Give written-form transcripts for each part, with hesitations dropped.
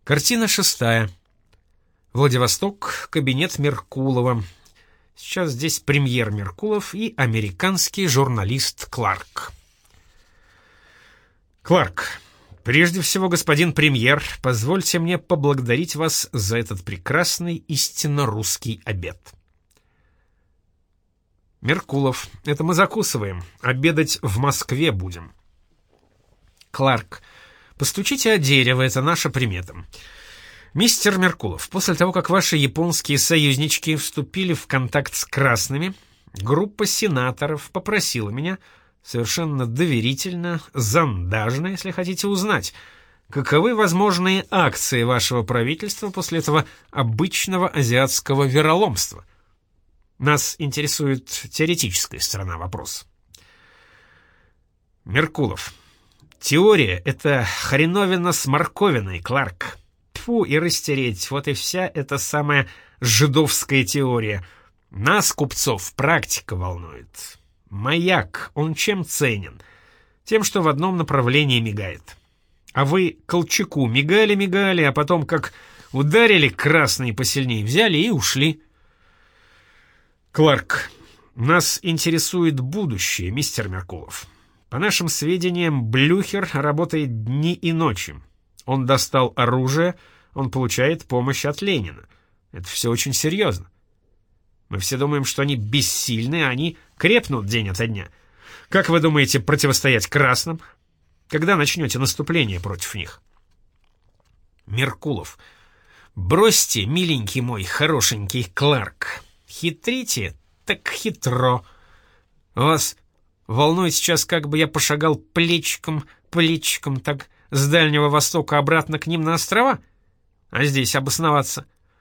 Картина 6. Владивосток, кабинет Меркулова. Сейчас здесь премьер Меркулов и американский журналист Кларк. Кларк, прежде всего, господин премьер, позвольте мне поблагодарить вас за этот прекрасный истинно русский обед. Меркулов, это мы закусываем, обедать в Москве будем. Кларк, постучите о дерево, это наша примета. Мистер Меркулов, после того, как ваши японские союзнички вступили в контакт с красными, группа сенаторов попросила меня, совершенно доверительно, зондажно, если хотите узнать, каковы возможные акции вашего правительства после этого обычного азиатского вероломства. Нас интересует теоретическая сторона вопроса. Меркулов. Теория — это хреновина с морковиной, Кларк. Тьфу, и растереть, вот и вся эта самая жидовская теория. Нас, купцов, практика волнует. Маяк, он чем ценен? Тем, что в одном направлении мигает. А вы Колчаку мигали, а потом как ударили красные посильнее, взяли и ушли. Кларк, нас интересует будущее, мистер Меркулов. По нашим сведениям, Блюхер работает дни и ночи. Он достал оружие, он получает помощь от Ленина. Это все очень серьезно. Мы все думаем, что они бессильны, а они крепнут день ото дня. Как вы думаете противостоять красным? Когда начнете наступление против них? Меркулов. Бросьте, миленький мой, хорошенький Кларк. Хитрите, так хитро. Вас волнует сейчас, как бы я пошагал плечиком, так с Дальнего Востока обратно к ним на острова? А здесь обосноваться?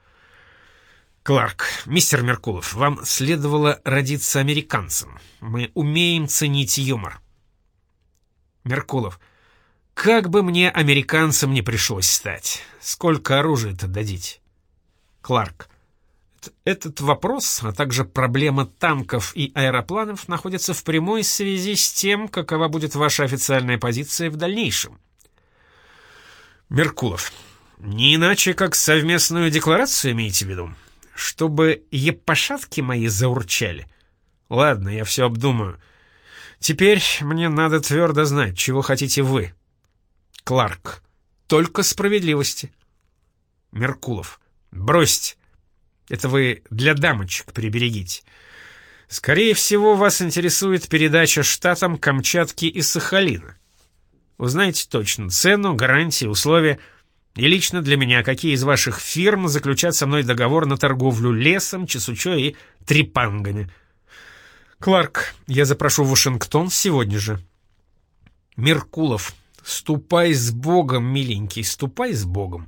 Кларк, мистер Меркулов, вам следовало родиться американцем. Мы умеем ценить юмор. Меркулов, как бы мне американцем не пришлось стать. Сколько оружия-то дадите? Кларк, этот вопрос, а также проблема танков и аэропланов находятся в прямой связи с тем, какова будет ваша официальная позиция в дальнейшем. Меркулов, не иначе, как совместную декларацию имеете в виду? Чтобы епошатки мои заурчали? Ладно, я все обдумаю. Теперь мне надо твердо знать, чего хотите вы. Кларк, только справедливости. Меркулов, бросьте. Это вы для дамочек приберегите. Скорее всего, вас интересует передача штатам Камчатки и Сахалина. Узнаете точно цену, гарантии, условия. И лично для меня, какие из ваших фирм заключат со мной договор на торговлю лесом, чесучой и трепангами. Кларк, я запрошу в Вашингтон сегодня же. Меркулов, ступай с Богом, миленький, ступай с Богом.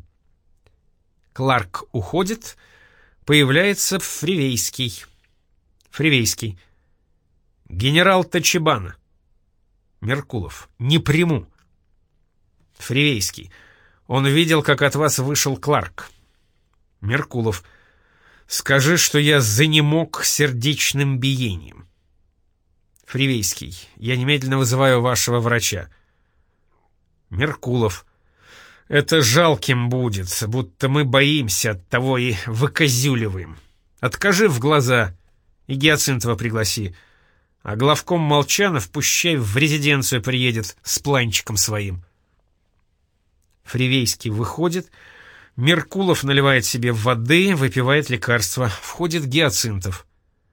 Кларк уходит. Появляется Фривейский. Фривейский. Генерал Тачибана. Меркулов. Не приму. Фривейский. Он видел, как от вас вышел Кларк. Меркулов. Скажи, что я занемог сердечным биением. Фривейский. Я немедленно вызываю вашего врача. Меркулов. Это жалким будет, будто мы боимся, оттого и выкозюливаем. Откажи в глаза и Гиацинтова пригласи, а главком Молчанов пущай в резиденцию приедет с планчиком своим. Фривейский выходит, Меркулов наливает себе воды, выпивает лекарство, входит Гиацинтов.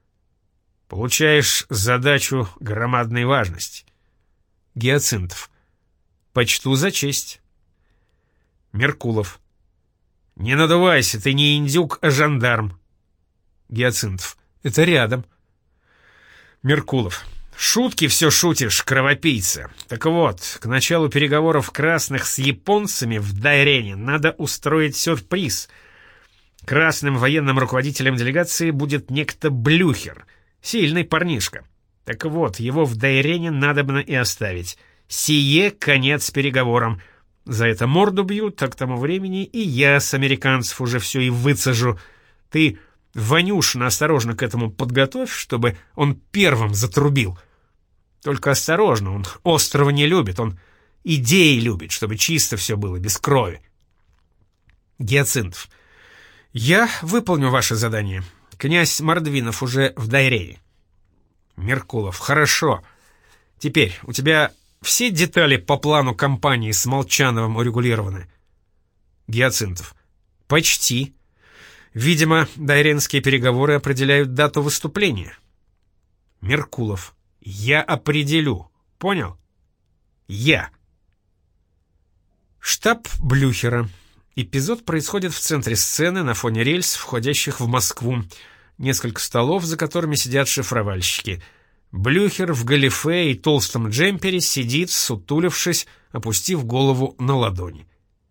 Получаешь задачу громадной важности. Гиацинтов. Почту за честь. Меркулов. Не надувайся, ты не индюк, а жандарм. Гиацинтов. Это рядом. Меркулов. Шутки все шутишь, кровопийца. Так вот, к началу переговоров красных с японцами в Дайрене надо устроить сюрприз. Красным военным руководителем делегации будет некто Блюхер, сильный парнишка. Так вот, его в Дайрене надобно и оставить. Сие конец переговорам. За это морду бьют, а к тому времени и я с американцев уже все и выцежу. Ты, Ванюшина, осторожно к этому подготовь, чтобы он первым затрубил. Только осторожно, он острова не любит, он идеи любит, чтобы чисто все было, без крови. Гиацинтов. Я выполню ваше задание. Князь Мордвинов уже в Дайрее. Меркулов. Хорошо. Теперь у тебя все детали по плану кампании с Молчановым урегулированы? Гиацинтов. Почти. Видимо, дайренские переговоры определяют дату выступления. Меркулов. Я определю. Понял? Я. Штаб Блюхера. Эпизод происходит в центре сцены, на фоне рельс, входящих в Москву. Несколько столов, за которыми сидят шифровальщики. Блюхер в галифе и толстом джемпере сидит, сутулившись, опустив голову на ладони.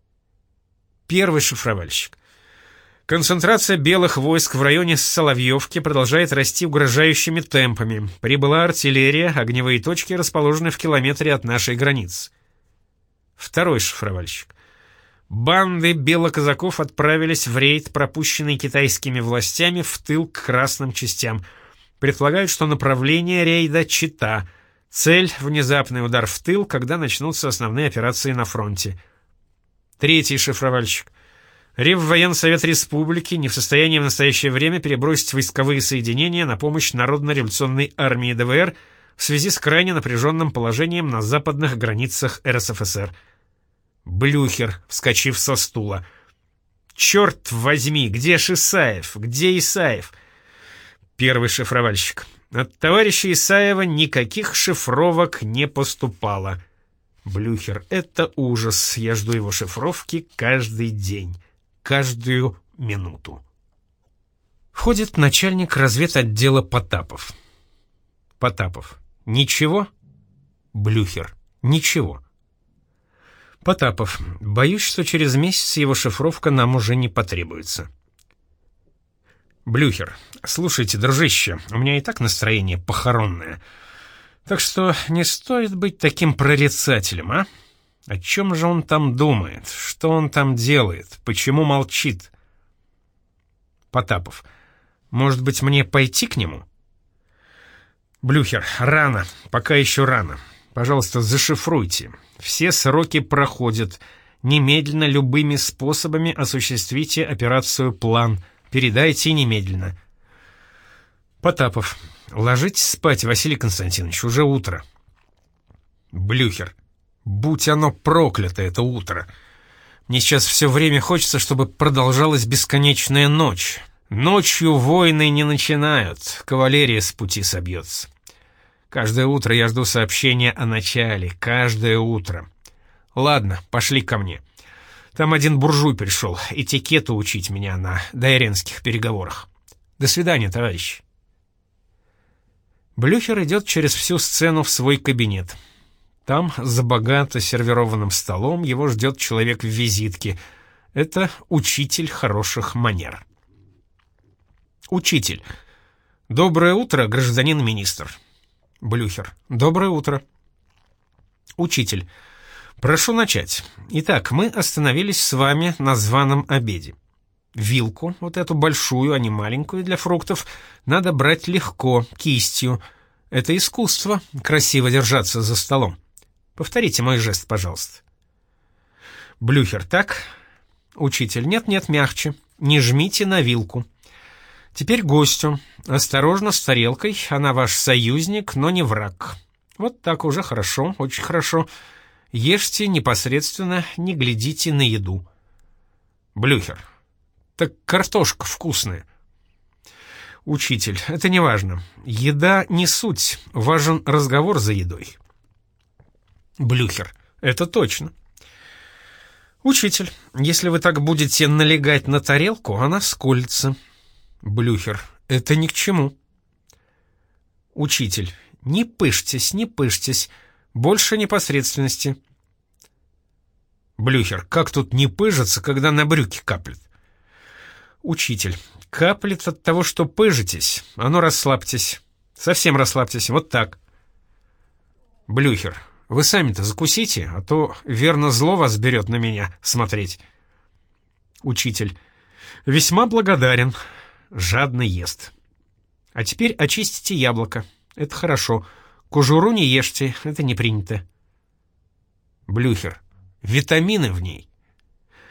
Первый шифровальщик. Концентрация белых войск в районе Соловьевки продолжает расти угрожающими темпами. Прибыла артиллерия, огневые точки расположены в километре от нашей границы. Второй шифровальщик. Банды белоказаков отправились в рейд, пропущенный китайскими властями в тыл к красным частям. Предполагают, что направление рейда — Чита. Цель — внезапный удар в тыл, когда начнутся основные операции на фронте. Третий шифровальщик. Реввоенсовет Республики не в состоянии в настоящее время перебросить войсковые соединения на помощь Народно-революционной армии ДВР в связи с крайне напряженным положением на западных границах РСФСР. Блюхер, вскочив со стула. «Черт возьми, где Шисаев? Где Исаев?» Первый шифровальщик. От товарища Исаева никаких шифровок не поступало. Блюхер. Это ужас. Я жду его шифровки каждый день. Каждую минуту. Входит начальник разведотдела Потапов. Потапов. Ничего? Блюхер. Ничего. Потапов. Боюсь, что через месяц его шифровка нам уже не потребуется. Блюхер. Слушайте, дружище, у меня и так настроение похоронное. Так что не стоит быть таким прорицателем, а? О чем же он там думает? Что он там делает? Почему молчит? Потапов. Может быть, мне пойти к нему? Блюхер. Рано. Пока еще рано. Пожалуйста, зашифруйте. Все сроки проходят. Немедленно любыми способами осуществите операцию «План». Передайте немедленно. Потапов. Ложитесь спать, Василий Константинович, уже утро. Блюхер. Будь оно проклято, это утро. Мне сейчас все время хочется, чтобы продолжалась бесконечная ночь. Ночью войны не начинают, кавалерия с пути собьется. Каждое утро я жду сообщения о начале, каждое утро. Ладно, пошли ко мне. Там один буржуй пришел, этикету учить меня на дайренских переговорах. До свидания, товарищ. Блюхер идет через всю сцену в свой кабинет. Там, за богато сервированным столом, его ждет человек в визитке. Это учитель хороших манер. Учитель. Доброе утро, гражданин министр. Блюхер. Доброе утро. Учитель. Прошу начать. Итак, мы остановились с вами на званом обеде. Вилку, вот эту большую, а не маленькую, для фруктов, надо брать легко, кистью. Это искусство, красиво держаться за столом. Повторите мой жест, пожалуйста. Блюхер. Так? Учитель. Нет, мягче. Не жмите на вилку. Теперь гостю. Осторожно с тарелкой, она ваш союзник, но не враг. Вот так уже хорошо, очень хорошо. Ешьте непосредственно, не глядите на еду. Блюхер. Так картошка вкусная. Учитель. Это не важно. Еда не суть, важен разговор за едой. Блюхер. Это точно. Учитель. Если вы так будете налегать на тарелку, она скользится. Блюхер. Это ни к чему. Учитель. Не пыжьтесь, не пыжьтесь. Больше непосредственности. Блюхер. Как тут не пыжиться, когда на брюки каплет? Учитель. Каплет от того, что пыжитесь. А ну расслабьтесь. Совсем расслабьтесь. Вот так. Блюхер. Вы сами-то закусите, а то верно зло вас берет на меня смотреть. Учитель. Весьма благодарен. Жадно ест. А теперь очистите яблоко. Это хорошо. Кожуру не ешьте, это не принято. Блюхер. Витамины в ней.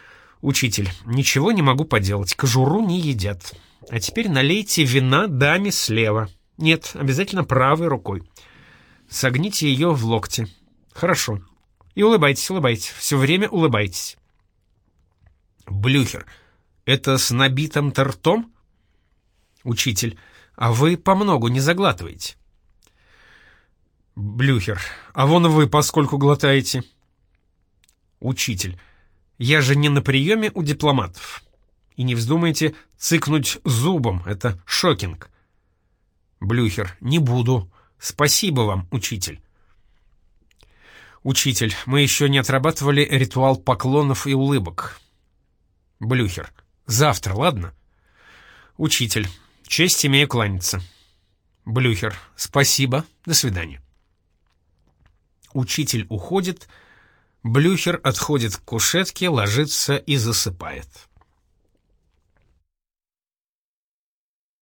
Учитель, ничего не могу поделать, кожуру не едят. А теперь налейте вина даме слева. Нет, обязательно правой рукой. Согните ее в локте. Хорошо. И улыбайтесь, улыбайтесь, все время улыбайтесь. Блюхер, это с набитым-то ртом? Учитель, а вы помногу не заглатываете. Блюхер, а вон вы поскольку глотаете? Учитель, я же не на приеме у дипломатов. И не вздумайте цыкнуть зубом, это шокинг. Блюхер, не буду. Спасибо вам, учитель. Учитель, мы еще не отрабатывали ритуал поклонов и улыбок. Блюхер, завтра, ладно? Учитель, честь имею кланяться. Блюхер, спасибо, до свидания. Учитель уходит, Блюхер отходит к кушетке, ложится и засыпает.